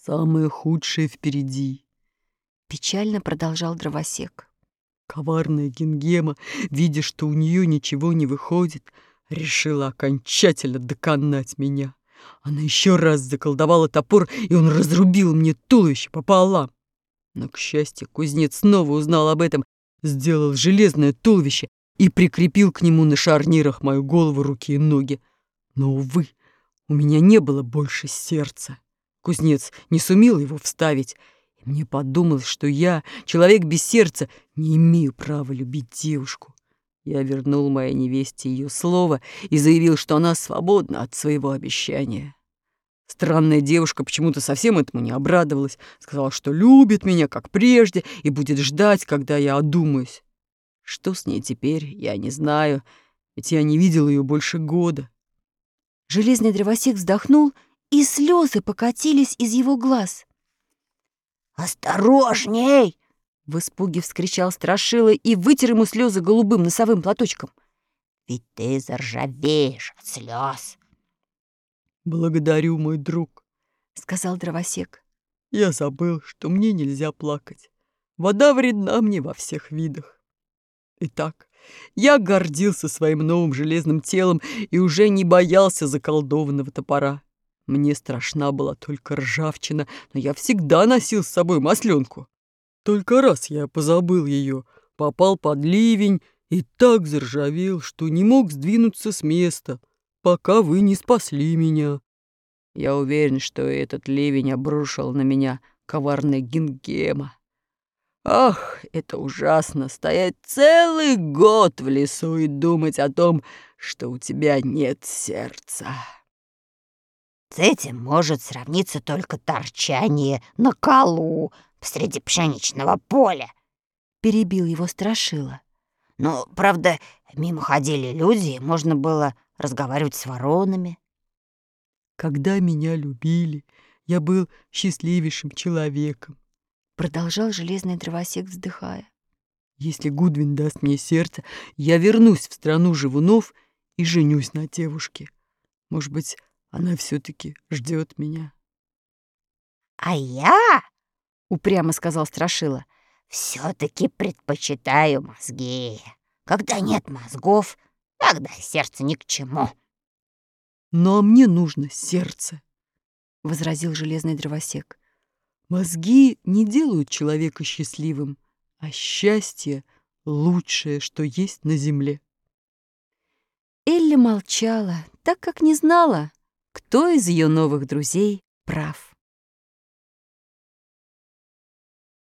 Самое худшее впереди. Печально продолжал дровосек. Коварная Гингема, видя, что у нее ничего не выходит, решила окончательно доконать меня. Она еще раз заколдовала топор, и он разрубил мне туловище пополам. Но, к счастью, кузнец снова узнал об этом, сделал железное туловище и прикрепил к нему на шарнирах мою голову, руки и ноги. Но, увы, у меня не было больше сердца. Кузнец не сумел его вставить, и мне подумалось, что я, человек без сердца, не имею права любить девушку. Я вернул моей невесте ее слово и заявил, что она свободна от своего обещания. Странная девушка почему-то совсем этому не обрадовалась, сказала, что любит меня, как прежде, и будет ждать, когда я одумаюсь. Что с ней теперь, я не знаю, ведь я не видел ее больше года. Железный дровосек вздохнул, и слезы покатились из его глаз. «Осторожней!» — в испуге вскричал Страшила и вытер ему слезы голубым носовым платочком. «Ведь ты заржавеешь от слез!» «Благодарю, мой друг», — сказал дровосек. «Я забыл, что мне нельзя плакать. Вода вредна мне во всех видах. Итак, я гордился своим новым железным телом и уже не боялся заколдованного топора. Мне страшна была только ржавчина, но я всегда носил с собой масленку. Только раз я позабыл ее, попал под ливень и так заржавел, что не мог сдвинуться с места, пока вы не спасли меня. Я уверен, что этот ливень обрушил на меня коварная Гингема. Ах, это ужасно — стоять целый год в лесу и думать о том, что у тебя нет сердца». С этим может сравниться только торчание на колу посреди пшеничного поля, — перебил его Страшила. Ну, правда, мимо ходили люди, и можно было разговаривать с воронами. «Когда меня любили, я был счастливейшим человеком», — продолжал железный дровосек, вздыхая. «Если Гудвин даст мне сердце, я вернусь в страну живунов и женюсь на девушке. Может быть, она все-таки ждет меня». «А я, — упрямо сказал Страшила, — все-таки предпочитаю мозги. Когда нет мозгов, тогда сердце ни к чему». «Но мне нужно сердце», — возразил железный дровосек. «Мозги не делают человека счастливым, а счастье — лучшее, что есть на земле». Элли молчала, так как не знала, кто из ее новых друзей прав.